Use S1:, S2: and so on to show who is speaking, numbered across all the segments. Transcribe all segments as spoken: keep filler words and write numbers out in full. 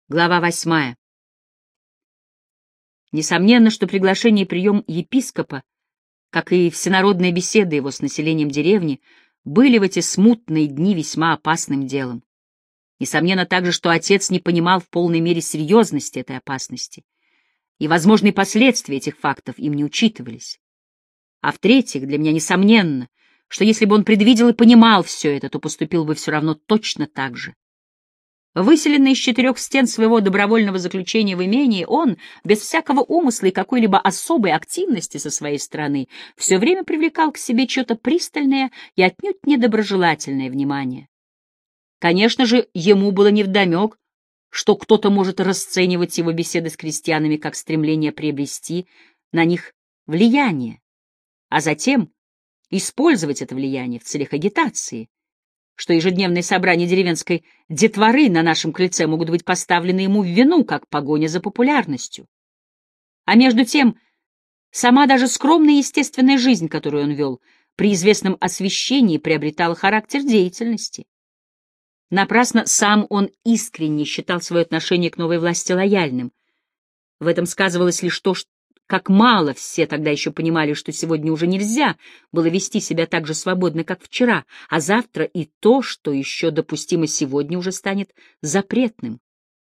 S1: Глава восьмая. Несомненно, что приглашение и прием епископа, как и всенародные беседы его с населением деревни, были в эти смутные дни весьма опасным делом. Несомненно также, что отец не понимал в полной мере серьезности этой опасности, и возможные последствия этих фактов им не учитывались. А в-третьих, для меня несомненно, что если бы он предвидел и понимал все это, то поступил бы все равно точно так же. Выселенный из четырех стен своего добровольного заключения в имении, он, без всякого умысла и какой-либо особой активности со своей стороны, все время привлекал к себе что-то пристальное и отнюдь недоброжелательное внимание. Конечно же, ему было невдомек, что кто-то может расценивать его беседы с крестьянами как стремление приобрести на них влияние, а затем использовать это влияние в целях агитации, что ежедневные собрания деревенской детворы на нашем крыльце могут быть поставлены ему в вину, как погоня за популярностью. А между тем, сама даже скромная естественная жизнь, которую он вел, при известном освещении приобретала характер деятельности. Напрасно сам он искренне считал свое отношение к новой власти лояльным. В этом сказывалось лишь то, что как мало все тогда еще понимали, что сегодня уже нельзя было вести себя так же свободно, как вчера, а завтра и то, что еще допустимо сегодня, уже станет запретным.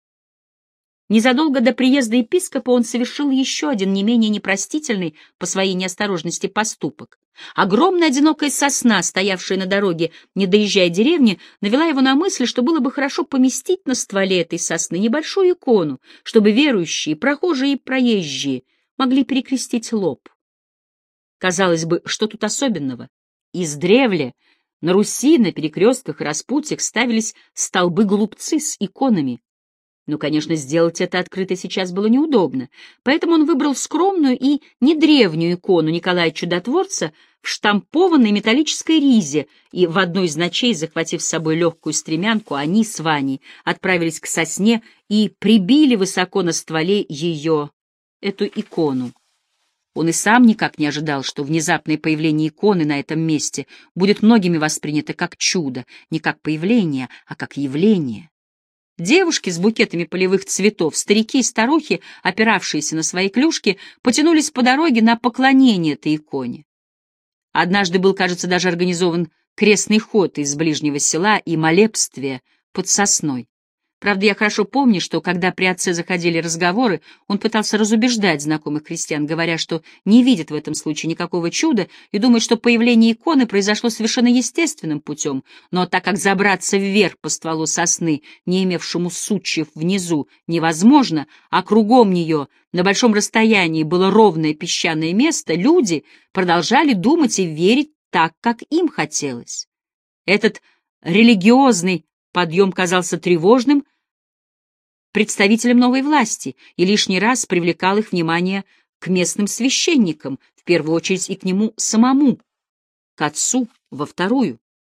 S1: Незадолго до приезда епископа он совершил еще один не менее непростительный по своей неосторожности поступок. Огромная одинокая сосна, стоявшая на дороге, не доезжая деревни, навела его на мысль, что было бы хорошо поместить на стволе этой сосны небольшую икону, чтобы верующие, прохожие и проезжие могли перекрестить лоб. Казалось бы, что тут особенного? Издревле на Руси на перекрестках и распутьях ставились столбы-голубцы с иконами. Но, конечно, сделать это открыто сейчас было неудобно, поэтому он выбрал скромную и недревнюю икону Николая Чудотворца в штампованной металлической ризе, и в одной из ночей, захватив с собой легкую стремянку, они с Ваней отправились к сосне и прибили высоко на стволе ее, эту икону. Он и сам никак не ожидал, что внезапное появление иконы на этом месте будет многими воспринято как чудо, не как появление, а как явление. Девушки с букетами полевых цветов, старики и старухи, опиравшиеся на свои клюшки, потянулись по дороге на поклонение этой иконе. Однажды был, кажется, даже организован крестный ход из ближнего села и молебствие под сосной. Правда, я хорошо помню, что, когда при отце заходили разговоры, он пытался разубеждать знакомых крестьян, говоря, что не видит в этом случае никакого чуда и думает, что появление иконы произошло совершенно естественным путем, но так как забраться вверх по стволу сосны, не имевшему сучьев внизу, невозможно, а кругом нее на большом расстоянии было ровное песчаное место, люди продолжали думать и верить так, как им хотелось. Этот религиозный подъем казался тревожным представителям новой власти и лишний раз привлекал их внимание к местным священникам, в первую очередь и к нему самому, к отцу во вторую.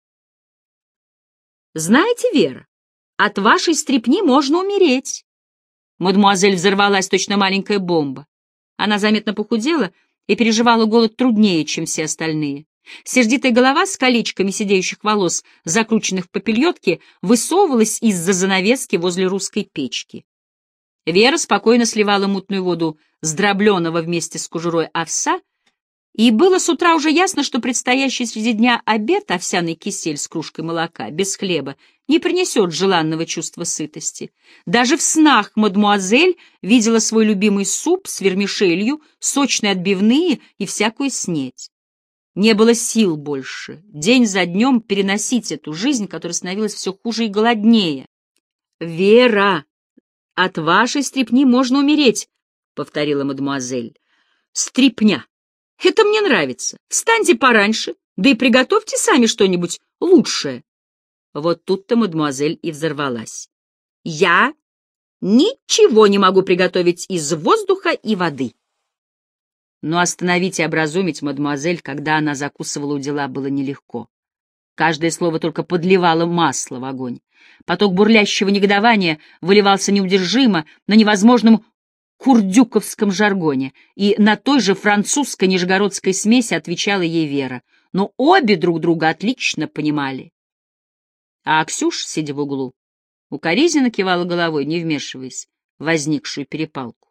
S1: «Знаете, Вера, от вашей стряпни можно умереть». Мадемуазель взорвалась точно маленькая бомба. Она заметно похудела и переживала голод труднее, чем все остальные. Сердитая голова с колечками сидеющих волос, закрученных в попельотке, высовывалась из-за занавески возле русской печки. Вера спокойно сливала мутную воду с дробленого вместе с кожурой овса, и было с утра уже ясно, что предстоящий среди дня обед, овсяный кисель с кружкой молока, без хлеба, не принесет желанного чувства сытости. Даже в снах мадмуазель видела свой любимый суп с вермишелью, сочные отбивные и всякую снеть. Не было сил больше день за днем переносить эту жизнь, которая становилась все хуже и голоднее. «Вера, от вашей стряпни можно умереть», — повторила мадемуазель. «Стряпня. Это мне нравится. Встаньте пораньше, да и приготовьте сами что-нибудь лучшее». Вот тут-то мадемуазель и взорвалась. «Я ничего не могу приготовить из воздуха и воды». Но остановить и образумить мадемуазель, когда она закусывала у дела, было нелегко. Каждое слово только подливало масло в огонь. Поток бурлящего негодования выливался неудержимо на невозможном курдюковском жаргоне, и на той же французско-нижегородской смеси отвечала ей Вера. Но обе друг друга отлично понимали. А Аксюш, сидя в углу, Укоризненно кивала головой, не вмешиваясь в возникшую перепалку.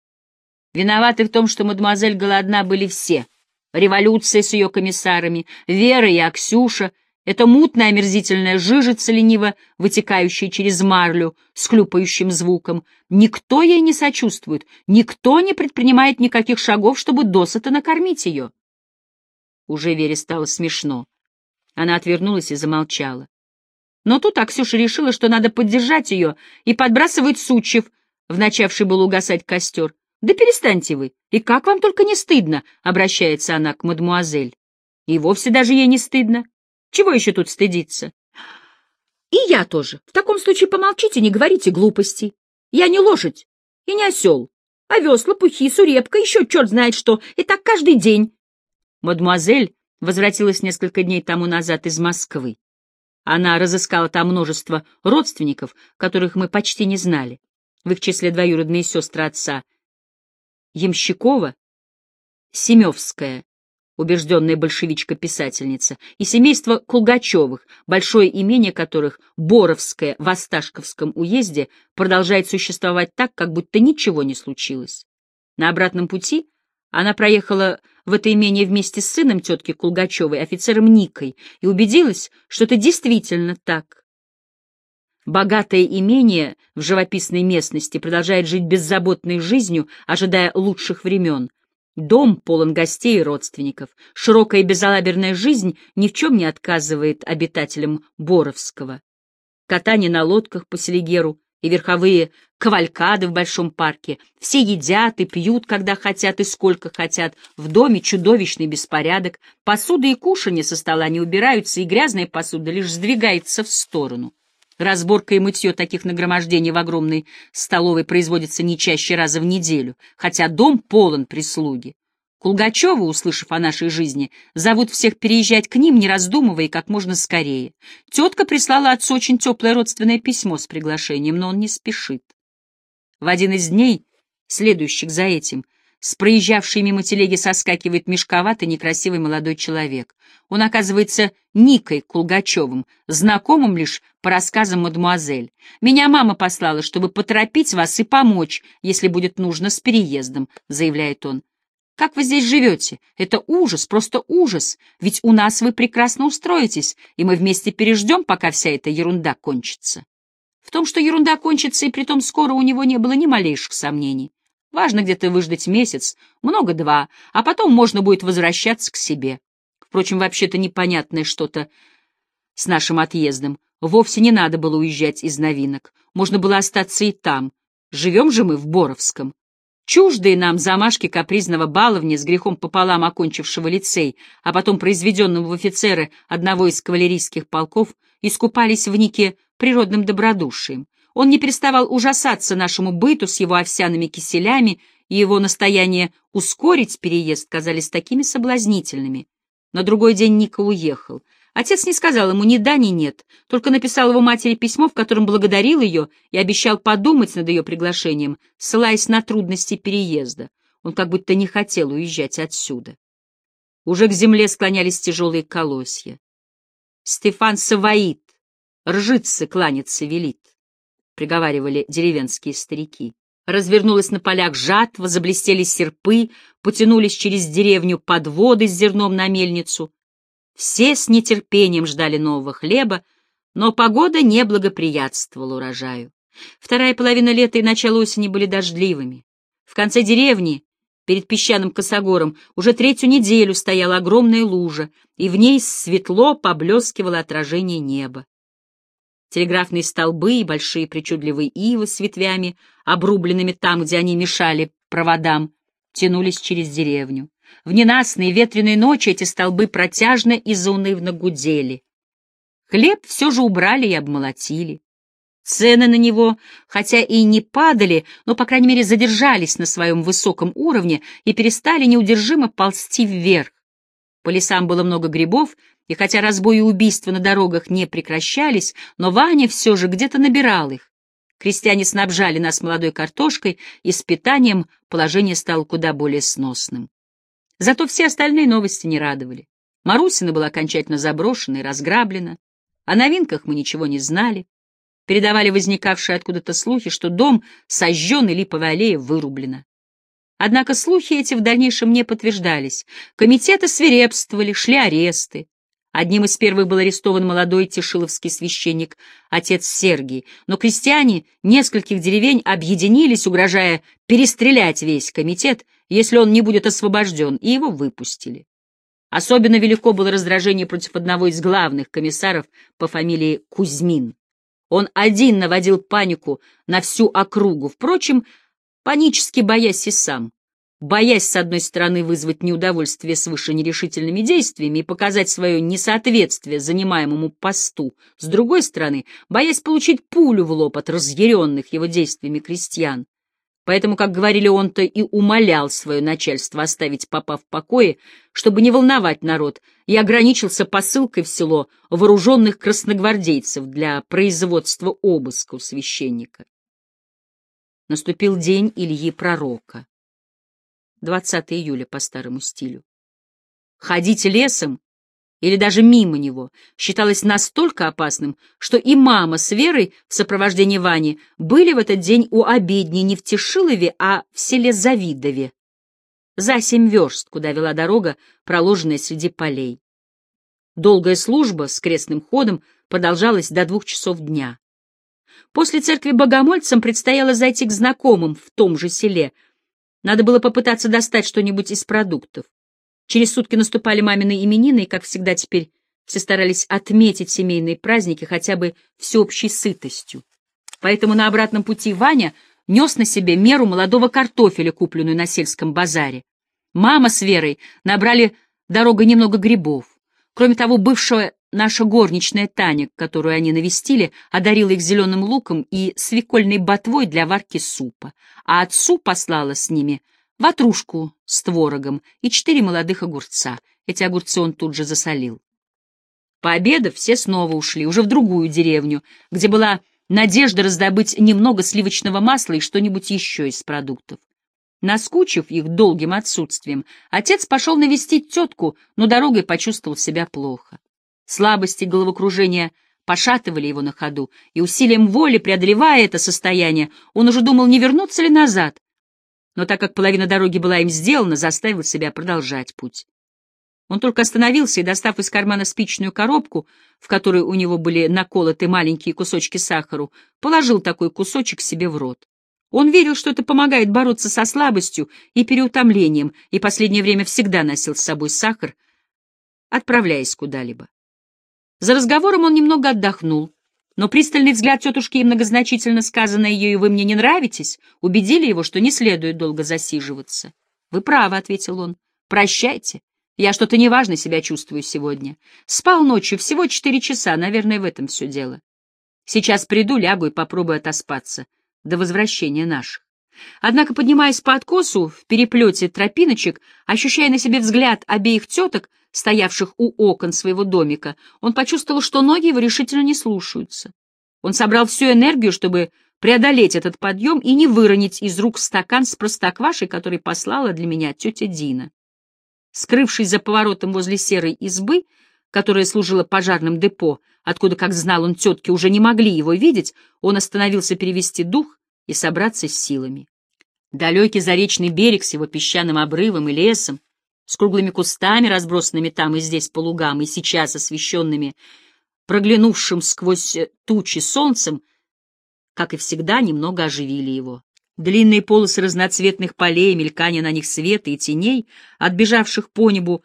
S1: Виноваты в том, что мадемуазель голодна, были все. Революция с ее комиссарами, Вера и Аксюша, эта мутная омерзительная жижица, лениво вытекающая через марлю с хлюпающим звуком. Никто ей не сочувствует, никто не предпринимает никаких шагов, чтобы досыта накормить ее. Уже Вере стало смешно. Она отвернулась и замолчала. Но тут Аксюша решила, что надо поддержать ее, и подбрасывает сучьев в начавший был угасать костер. «Да перестаньте вы! И как вам только не стыдно!» — обращается она к мадемуазель. И вовсе даже ей не стыдно. Чего еще тут стыдиться? И я тоже. В таком случае помолчите, не говорите глупостей. Я не лошадь и не осел, овес, лопухи, сурепка, еще черт знает что, и так каждый день. Мадемуазель возвратилась несколько дней тому назад из Москвы. Она разыскала там множество родственников, которых мы почти не знали. В их числе двоюродные сестры отца Ямщикова, Семевская, убежденная большевичка-писательница, и семейство Кулгачевых, большое имение которых, Боровское, в Осташковском уезде, продолжает существовать так, как будто ничего не случилось. На обратном пути она проехала в это имение вместе с сыном тетки Кулгачевой, офицером Никой, и убедилась, что это действительно так. Богатое имение в живописной местности продолжает жить беззаботной жизнью, ожидая лучших времен. Дом полон гостей и родственников. Широкая и безалаберная жизнь ни в чем не отказывает обитателям Боровского. Катание на лодках по Селигеру и верховые кавалькады в большом парке. Все едят и пьют, когда хотят и сколько хотят. В доме чудовищный беспорядок. Посуда и кушанье со стола не убираются, и грязная посуда лишь сдвигается в сторону. Разборка и мытье таких нагромождений в огромной столовой производится не чаще раза в неделю, хотя дом полон прислуги. Кулгачевы, услышав о нашей жизни, зовут всех переезжать к ним, не раздумывая, и как можно скорее. Тетка прислала отцу очень теплое родственное письмо с приглашением, но он не спешит. В один из дней, следующих за этим, с проезжавшей мимо телеги соскакивает мешковатый некрасивый молодой человек. Он оказывается Никой Кулгачевым, знакомым лишь по рассказам мадемуазель. «Меня мама послала, чтобы поторопить вас и помочь, если будет нужно, с переездом», — заявляет он. «Как вы здесь живете? Это ужас, просто ужас, ведь у нас вы прекрасно устроитесь, и мы вместе переждем, пока вся эта ерунда кончится». В том, что ерунда кончится, и притом скоро, у него не было ни малейших сомнений. Важно где-то выждать месяц, много два, а потом можно будет возвращаться к себе. Впрочем, вообще-то непонятное что-то с нашим отъездом. Вовсе не надо было уезжать из Новинок. Можно было остаться и там. Живем же мы в Боровском. Чуждые нам замашки капризного баловня, с грехом пополам окончившего лицей, а потом произведенного в офицеры одного из кавалерийских полков, искупались в Нике природным добродушием. Он не переставал ужасаться нашему быту с его овсяными киселями, и его настояние ускорить переезд казались такими соблазнительными. На другой день Ника уехал. Отец не сказал ему ни да, ни нет, только написал его матери письмо, в котором благодарил ее и обещал подумать над ее приглашением, ссылаясь на трудности переезда. Он как будто не хотел уезжать отсюда. Уже к земле склонялись тяжелые колосья. «Стефан Саваит, ржицы кланяться велит», — приговаривали деревенские старики. Развернулась на полях жатва, заблестели серпы, потянулись через деревню подводы с зерном на мельницу. Все с нетерпением ждали нового хлеба, но погода не благоприятствовала урожаю. Вторая половина лета и начало осени были дождливыми. В конце деревни, перед песчаным косогором, уже третью неделю стояла огромная лужа, и в ней светло поблескивало отражение неба. Телеграфные столбы и большие причудливые ивы с ветвями, обрубленными там, где они мешали проводам, тянулись через деревню. В ненастные ветреные ночи эти столбы протяжно и заунывно гудели. Хлеб все же убрали и обмолотили. Цены на него, хотя и не падали, но, по крайней мере, задержались на своем высоком уровне и перестали неудержимо ползти вверх. По лесам было много грибов, и хотя разбои и убийства на дорогах не прекращались, но Ваня все же где-то набирал их. Крестьяне снабжали нас молодой картошкой, и с питанием положение стало куда более сносным. Зато все остальные новости не радовали. Марусина была окончательно заброшена и разграблена. О новинках мы ничего не знали. Передавали возникавшие откуда-то слухи, что дом сожжен и липовая аллея вырублена. Однако слухи эти в дальнейшем не подтверждались. Комитеты свирепствовали, шли аресты. Одним из первых был арестован молодой тишиловский священник, отец Сергий, но крестьяне нескольких деревень объединились, угрожая перестрелять весь комитет, если он не будет освобожден, и его выпустили. Особенно велико было раздражение против одного из главных комиссаров по фамилии Кузьмин. Он один наводил панику на всю округу, впрочем, панически боясь и сам. Боясь, с одной стороны, вызвать неудовольствие свыше нерешительными действиями и показать свое несоответствие занимаемому посту, с другой стороны, боясь получить пулю в лоб от разъяренных его действиями крестьян. Поэтому, как говорили, он-то и умолял свое начальство оставить попа в покое, чтобы не волновать народ, и ограничился посылкой в село вооруженных красногвардейцев для производства обыска у священника. Наступил день Ильи Пророка. двадцатого июля по старому стилю. Ходить лесом или даже мимо него считалось настолько опасным, что и мама с Верой в сопровождении Вани были в этот день у обедни не в Тишилове, а в селе Завидове, за семь верст, куда вела дорога, проложенная среди полей. Долгая служба с крестным ходом продолжалась до двух часов дня. После церкви богомольцам предстояло зайти к знакомым в том же селе. Надо было попытаться достать что-нибудь из продуктов. Через сутки наступали мамины именины, и, как всегда, теперь все старались отметить семейные праздники хотя бы всеобщей сытостью. Поэтому на обратном пути Ваня нес на себе меру молодого картофеля, купленную на сельском базаре. Мама с Верой набрали дорогой немного грибов. Кроме того, бывшая наша горничная Таня, которую они навестили, одарила их зеленым луком и свекольной ботвой для варки супа, а отцу послала с ними ватрушку с творогом и четыре молодых огурца. Эти огурцы он тут же засолил. Пообедав, все снова ушли, уже в другую деревню, где была надежда раздобыть немного сливочного масла и что-нибудь еще из продуктов. Наскучив их долгим отсутствием, отец пошел навестить тетку, но дорогой почувствовал себя плохо. Слабость и головокружение пошатывали его на ходу, и усилием воли, преодолевая это состояние, он уже думал, не вернуться ли назад. Но так как половина дороги была им сделана, заставил себя продолжать путь. Он только остановился и, достав из кармана спичную коробку, в которой у него были наколоты маленькие кусочки сахару, положил такой кусочек себе в рот. Он верил, что это помогает бороться со слабостью и переутомлением, и последнее время всегда носил с собой сахар, отправляясь куда-либо. За разговором он немного отдохнул, но пристальный взгляд тетушки и многозначительно сказанное ею «вы мне не нравитесь» убедили его, что не следует долго засиживаться. «Вы правы», — ответил он, — «прощайте. Я что-то неважно себя чувствую сегодня. Спал ночью всего четыре часа, наверное, в этом все дело. Сейчас приду, лягу и попробую отоспаться до возвращения наших». Однако, поднимаясь по откосу в переплете тропиночек, ощущая на себе взгляд обеих теток, стоявших у окон своего домика, он почувствовал, что ноги его решительно не слушаются. Он собрал всю энергию, чтобы преодолеть этот подъем и не выронить из рук стакан с простоквашей, который послала для меня тетя Дина. Скрывшись за поворотом возле серой избы, которая служила пожарным депо, откуда, как знал он, тетки уже не могли его видеть, он остановился перевести дух и собраться с силами. Далекий заречный берег с его песчаным обрывом и лесом, с круглыми кустами, разбросанными там и здесь по лугам, и сейчас освещенными проглянувшим сквозь тучи солнцем, как и всегда, немного оживили его. Длинные полосы разноцветных полей, мелькание на них света и теней, отбежавших по небу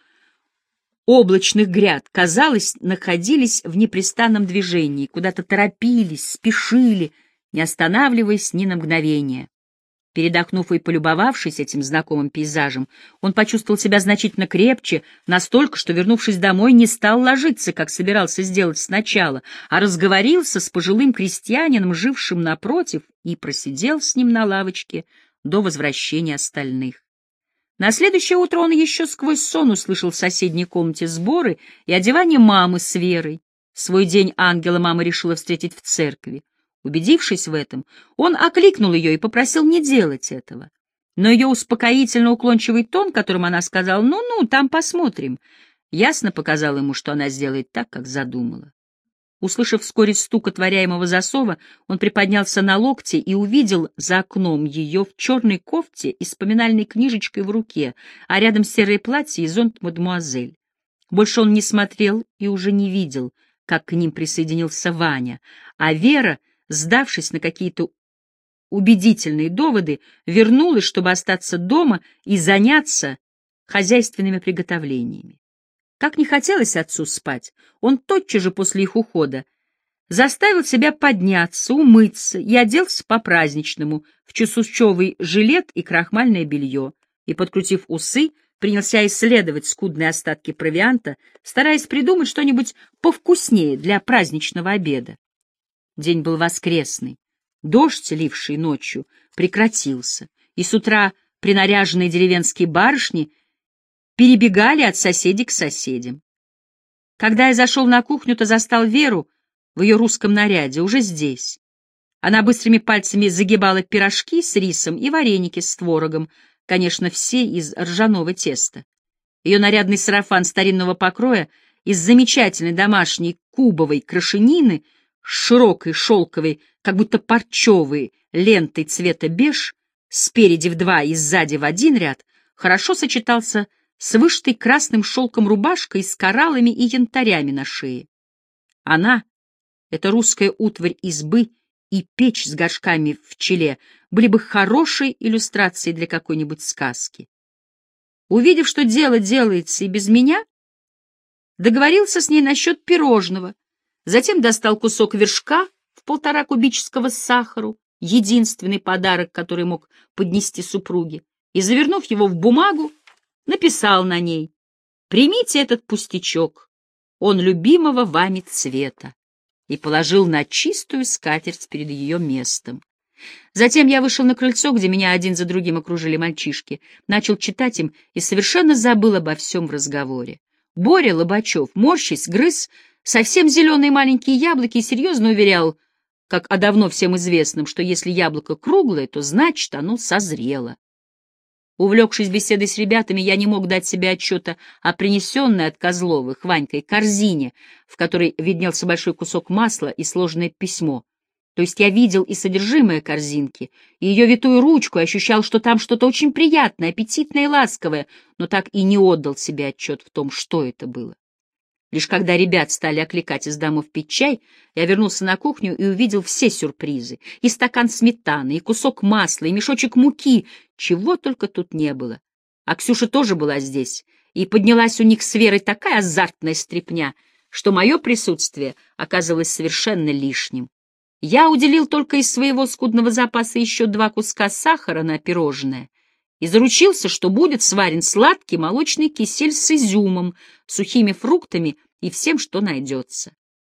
S1: облачных гряд, казалось, находились в непрестанном движении, куда-то торопились, спешили, не останавливаясь ни на мгновение. Передохнув и полюбовавшись этим знакомым пейзажем, он почувствовал себя значительно крепче, настолько, что, вернувшись домой, не стал ложиться, как собирался сделать сначала, а разговорился с пожилым крестьянином, жившим напротив, и просидел с ним на лавочке до возвращения остальных. На следующее утро он еще сквозь сон услышал в соседней комнате сборы и одевание мамы с Верой. Свой день ангела мама решила встретить в церкви. Убедившись в этом, он окликнул ее и попросил не делать этого. Но ее успокоительно-уклончивый тон, которым она сказала «ну-ну, там посмотрим», ясно показал ему, что она сделает так, как задумала. Услышав вскоре стук отворяемого засова, он приподнялся на локте и увидел за окном ее в черной кофте и с поминальной книжечкой в руке, а рядом серое платье и зонт мадемуазель. Больше он не смотрел и уже не видел, как к ним присоединился Ваня, а Вера, сдавшись на какие-то убедительные доводы, вернулась, чтобы остаться дома и заняться хозяйственными приготовлениями. Как не хотелось отцу спать, он тотчас же после их ухода заставил себя подняться, умыться и оделся по-праздничному в чесучевый жилет и крахмальное белье, и, подкрутив усы, принялся исследовать скудные остатки провианта, стараясь придумать что-нибудь повкуснее для праздничного обеда. День был воскресный, дождь, ливший ночью, прекратился, и с утра принаряженные деревенские барышни перебегали от соседей к соседям. Когда я зашел на кухню, то застал Веру в ее русском наряде, уже здесь. Она быстрыми пальцами загибала пирожки с рисом и вареники с творогом, конечно, все из ржаного теста. Ее нарядный сарафан старинного покроя из замечательной домашней кубовой крашенины с широкой шелковой, как будто парчевой, лентой цвета беж, спереди в два и сзади в один ряд, хорошо сочетался с вышитой красным шелком рубашкой с кораллами и янтарями на шее. Она, эта русская утварь избы и печь с горшками в челе, были бы хорошей иллюстрацией для какой-нибудь сказки. Увидев, что дело делается и без меня, договорился с ней насчет пирожного, затем достал кусок вершка в полтора кубического сахару, единственный подарок, который мог поднести супруге, и, завернув его в бумагу, написал на ней: «Примите этот пустячок, он любимого вами цвета», и положил на чистую скатерть перед ее местом. Затем я вышел на крыльцо, где меня один за другим окружили мальчишки, начал читать им и совершенно забыл обо всем в разговоре. Боря Лобачев, морщись, грыз совсем зеленые маленькие яблоки и серьезно уверял, как о давно всем известном, что если яблоко круглое, то значит оно созрело. Увлекшись беседой с ребятами, я не мог дать себе отчета о принесенной от Козловых Ванькой корзине, в которой виднелся большой кусок масла и сложенное письмо. То есть я видел и содержимое корзинки, и ее витую ручку, и ощущал, что там что-то очень приятное, аппетитное и ласковое, но так и не отдал себе отчет в том, что это было. Лишь когда ребят стали окликать из домов пить чай, я вернулся на кухню и увидел все сюрпризы. И стакан сметаны, и кусок масла, и мешочек муки. Чего только тут не было. А Ксюша тоже была здесь, и поднялась у них с Верой такая азартная стряпня, что мое присутствие оказалось совершенно лишним. Я уделил только из своего скудного запаса еще два куска сахара на пирожное и заручился, что будет сварен сладкий молочный кисель с изюмом, сухими фруктами и всем, что найдется.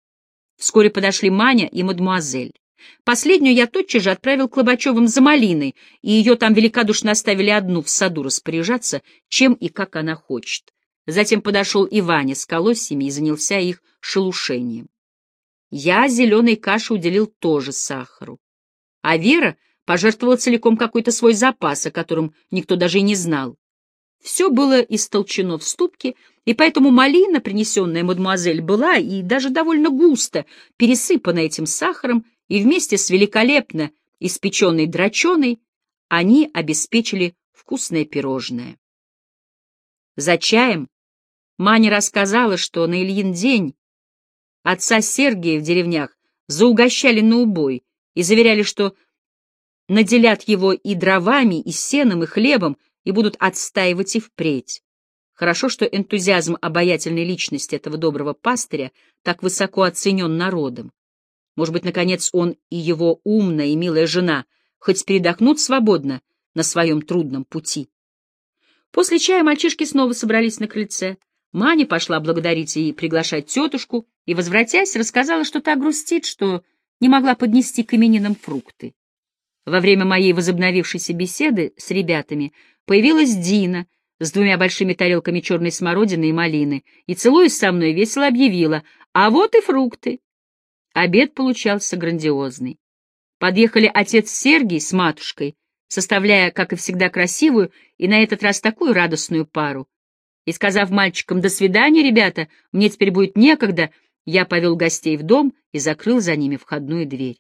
S1: Вскоре подошли Маня и мадемуазель. Последнюю я тотчас же отправил к Лобачевым за малиной, и ее там великодушно оставили одну в саду распоряжаться, чем и как она хочет. Затем подошел и Ваня с колосьями и занялся их шелушением. Я зеленой каше уделил тоже сахару, а Вера пожертвовала целиком какой-то свой запас, о котором никто даже и не знал. Все было истолчено в ступке, и поэтому малина, принесенная мадемуазель, была и даже довольно густо пересыпана этим сахаром, и вместе с великолепно испеченной драченой они обеспечили вкусное пирожное. За чаем Маня рассказала, что на Ильин день отца Сергия в деревнях заугощали на убой и заверяли, что наделят его и дровами, и сеном, и хлебом, и будут отстаивать и впредь. Хорошо, что энтузиазм обаятельной личности этого доброго пастыря так высоко оценен народом. Может быть, наконец, он и его умная и милая жена хоть передохнут свободно на своем трудном пути. После чая мальчишки снова собрались на крыльце. Маня пошла благодарить и приглашать тетушку, и, возвратясь, рассказала, что та грустит, что не могла поднести к именинам фрукты. Во время моей возобновившейся беседы с ребятами появилась Дина с двумя большими тарелками черной смородины и малины, и, целуясь со мной, весело объявила: «А вот и фрукты». Обед получался грандиозный. Подъехали отец Сергий с матушкой, составляя, как и всегда, красивую и на этот раз такую радостную пару. И, сказав мальчикам «до свидания, ребята, мне теперь будет некогда», Я повел гостей в дом и закрыл за ними входную дверь.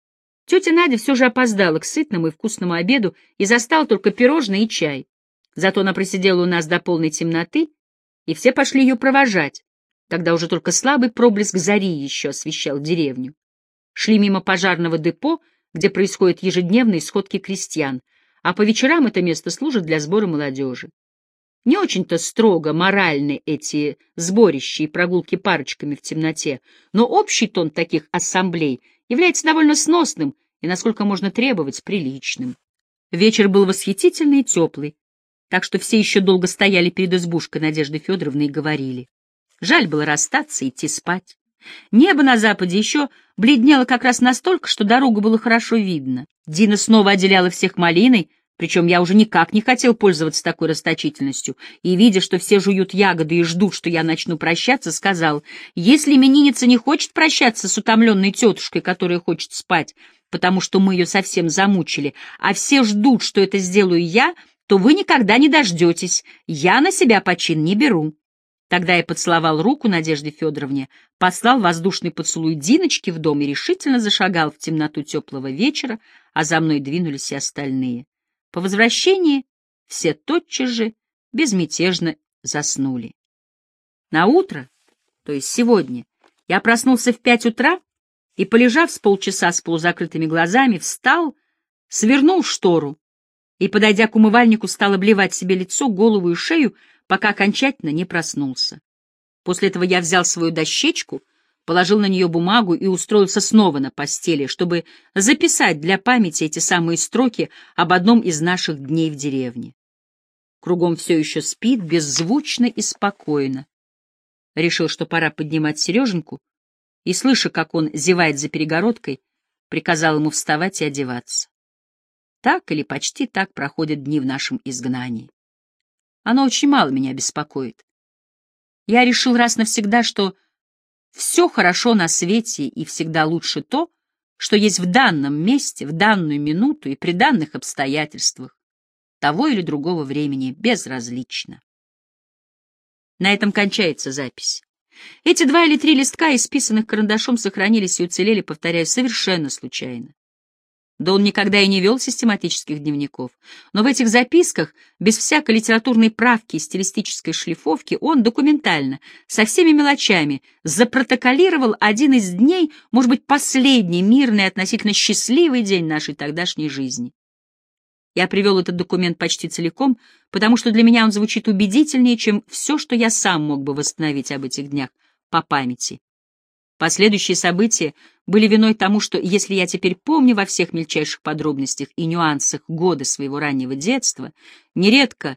S1: Тетя Надя все же опоздала к сытному и вкусному обеду и застала только пирожные и чай. Зато она просидела у нас до полной темноты, и все пошли ее провожать, когда уже только слабый проблеск зари еще освещал деревню. Шли мимо пожарного депо, где происходят ежедневные сходки крестьян, а по вечерам это место служит для сбора молодежи. Не очень-то строго моральны эти сборища и прогулки парочками в темноте, но общий тон таких ассамблей является довольно сносным и, насколько можно требовать, приличным. Вечер был восхитительный и теплый, так что все еще долго стояли перед избушкой Надежды Федоровны и говорили. Жаль было расстаться и идти спать. Небо на западе еще бледнело как раз настолько, что дорогу было хорошо видно. Дина снова отделяла всех малиной, причем я уже никак не хотел пользоваться такой расточительностью, и, видя, что все жуют ягоды и ждут, что я начну прощаться, сказал, если именинница не хочет прощаться с утомленной тетушкой, которая хочет спать, потому что мы ее совсем замучили, а все ждут, что это сделаю я, то вы никогда не дождетесь, я на себя почин не беру. Тогда я поцеловал руку Надежде Федоровне, послал воздушный поцелуй Диночке в дом и решительно зашагал в темноту теплого вечера, а за мной двинулись и остальные. По возвращении все тотчас же безмятежно заснули. На утро, то есть сегодня, я проснулся в пять утра и, полежав с полчаса с полузакрытыми глазами, встал, свернул штору и, подойдя к умывальнику, стал обливать себе лицо, голову и шею, пока окончательно не проснулся. После этого я взял свою дощечку, положил на нее бумагу и устроился снова на постели, чтобы записать для памяти эти самые строки об одном из наших дней в деревне. Кругом все еще спит, беззвучно и спокойно. Решил, что пора поднимать Сереженьку, и, слыша, как он зевает за перегородкой, приказал ему вставать и одеваться. Так или почти так проходят дни в нашем изгнании. Оно очень мало меня беспокоит. Я решил раз навсегда, что все хорошо на свете и всегда лучше то, что есть в данном месте, в данную минуту и при данных обстоятельствах, того или другого времени, безразлично. На этом кончается запись. Эти два или три листка, исписанных карандашом, сохранились и уцелели, повторяю, совершенно случайно. Да он никогда и не вел систематических дневников, но в этих записках, без всякой литературной правки и стилистической шлифовки, он документально, со всеми мелочами, запротоколировал один из дней, может быть, последний, мирный, относительно счастливый день нашей тогдашней жизни. Я привел этот документ почти целиком, потому что для меня он звучит убедительнее, чем все, что я сам мог бы восстановить об этих днях по памяти. Последующие события были виной тому, что, если я теперь помню во всех мельчайших подробностях и нюансах годы своего раннего детства, нередко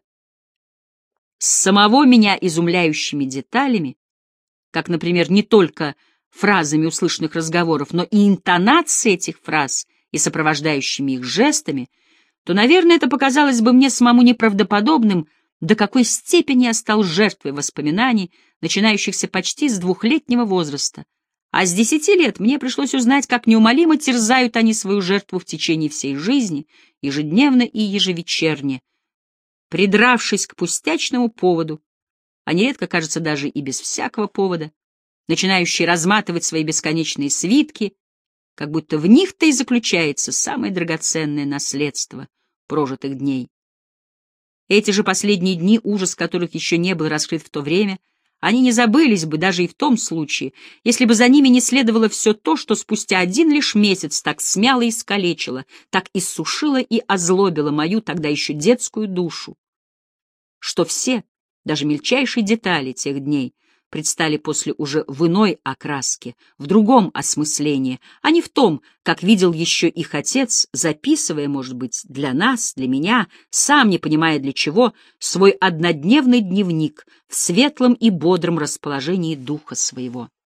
S1: с самого меня изумляющими деталями, как, например, не только фразами услышанных разговоров, но и интонацией этих фраз и сопровождающими их жестами, то, наверное, это показалось бы мне самому неправдоподобным, до какой степени я стал жертвой воспоминаний, начинающихся почти с двухлетнего возраста. А с десяти лет мне пришлось узнать, как неумолимо терзают они свою жертву в течение всей жизни, ежедневно и ежевечерне, придравшись к пустячному поводу, а нередко, кажется, даже и без всякого повода, начинающие разматывать свои бесконечные свитки, как будто в них-то и заключается самое драгоценное наследство прожитых дней. Эти же последние дни, ужас которых еще не был раскрыт в то время, они не забылись бы даже и в том случае, если бы за ними не следовало все то, что спустя один лишь месяц так смяло и искалечило, так иссушило и озлобило мою тогда еще детскую душу. Что все, даже мельчайшие детали тех дней, предстали после уже в иной окраске, в другом осмыслении, а не в том, как видел еще их отец, записывая, может быть, для нас, для меня, сам не понимая для чего, свой однодневный дневник в светлом и бодром расположении духа своего.